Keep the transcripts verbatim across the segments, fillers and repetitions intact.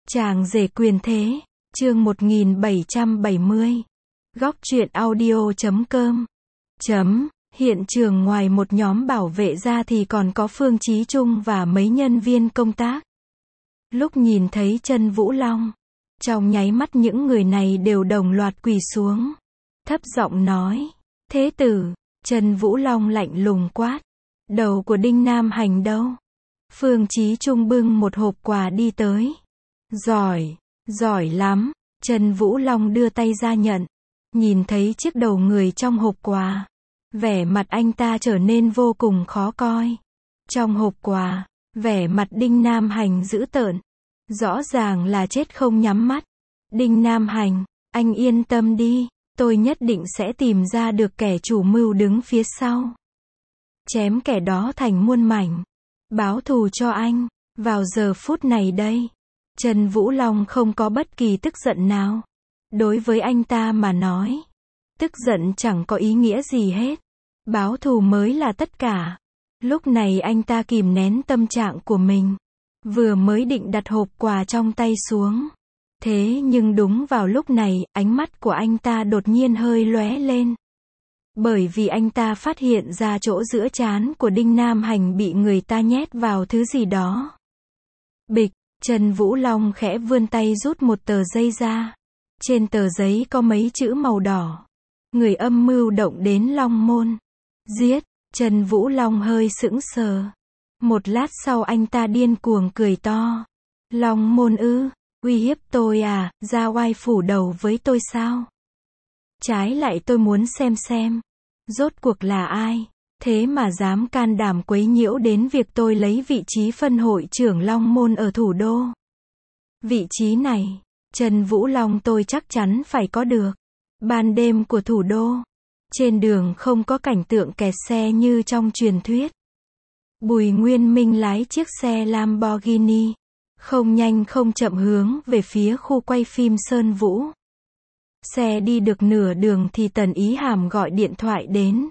Chàng rể quyền thế, chương một nghìn bảy trăm bảy mươi. Góc truyện audio chấm com. Chấm, hiện trường ngoài một nhóm bảo vệ ra thì còn có Phương Chí Trung và mấy nhân viên công tác. Lúc nhìn thấy Trần Vũ Long, trong nháy mắt những người này đều đồng loạt quỳ xuống. Thấp giọng nói, thế tử. Trần Vũ Long lạnh lùng quát, đầu của Đinh Nam Hành đâu? Phương Chí Trung bưng một hộp quà đi tới. Giỏi, giỏi lắm. Trần Vũ Long đưa tay ra nhận. Nhìn thấy chiếc đầu người trong hộp quà, vẻ mặt anh ta trở nên vô cùng khó coi. Trong hộp quà, vẻ mặt Đinh Nam Hành dữ tợn. Rõ ràng là chết không nhắm mắt. Đinh Nam Hành, anh yên tâm đi, tôi nhất định sẽ tìm ra được kẻ chủ mưu đứng phía sau. Chém kẻ đó thành muôn mảnh. Báo thù cho anh, vào giờ phút này đây. Trần Vũ Long không có bất kỳ tức giận nào. Đối với anh ta mà nói, tức giận chẳng có ý nghĩa gì hết. Báo thù mới là tất cả. Lúc này anh ta kìm nén tâm trạng của mình. Vừa mới định đặt hộp quà trong tay xuống. Thế nhưng đúng vào lúc này, ánh mắt của anh ta đột nhiên hơi lóe lên. Bởi vì anh ta phát hiện ra chỗ giữa trán của Đinh Nam Hành bị người ta nhét vào thứ gì đó. Bịch, Trần Vũ Long khẽ vươn tay rút một tờ giấy ra. Trên tờ giấy có mấy chữ màu đỏ. Người âm mưu động đến Long Môn. Giết, Trần Vũ Long hơi sững sờ. Một lát sau anh ta điên cuồng cười to. Long Môn ư, uy hiếp tôi à, ra oai phủ đầu với tôi sao? Trái lại tôi muốn xem xem, rốt cuộc là ai, thế mà dám can đảm quấy nhiễu đến việc tôi lấy vị trí phân hội trưởng Long Môn ở thủ đô. Vị trí này, Trần Vũ Long tôi chắc chắn phải có được. Ban đêm của thủ đô, trên đường không có cảnh tượng kẹt xe như trong truyền thuyết. Bùi Nguyên Minh lái chiếc xe Lamborghini, không nhanh không chậm hướng về phía khu quay phim Sơn Vũ. Xe đi được nửa đường thì Tần Ý Hàm gọi điện thoại đến.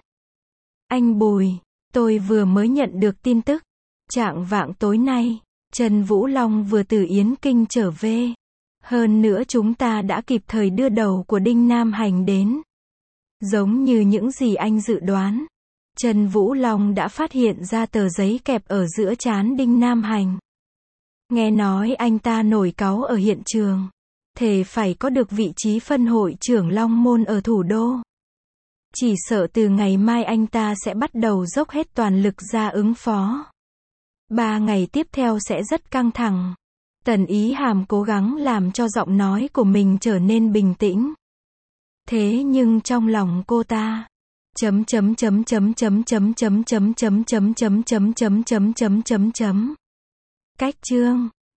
Anh Bùi, tôi vừa mới nhận được tin tức. Chạng vạng tối nay, Trần Vũ Long vừa từ Yến Kinh trở về. Hơn nữa chúng ta đã kịp thời đưa đầu của Đinh Nam Hành đến. Giống như những gì anh dự đoán, Trần Vũ Long đã phát hiện ra tờ giấy kẹp ở giữa trán Đinh Nam Hành. Nghe nói anh ta nổi cáu ở hiện trường. Thề phải có được vị trí phân hội trưởng Long Môn ở thủ đô. Chỉ sợ từ ngày mai anh ta sẽ bắt đầu dốc hết toàn lực ra ứng phó. Ba ngày tiếp theo sẽ rất căng thẳng. Tần Ý Hàm cố gắng làm cho giọng nói của mình trở nên bình tĩnh. Thế nhưng trong lòng cô ta, chấm chấm chấm chấm chấm chấm chấm chấm chấm chấm chấm chấm chấm chấm chấm chấm chấm. Cách chương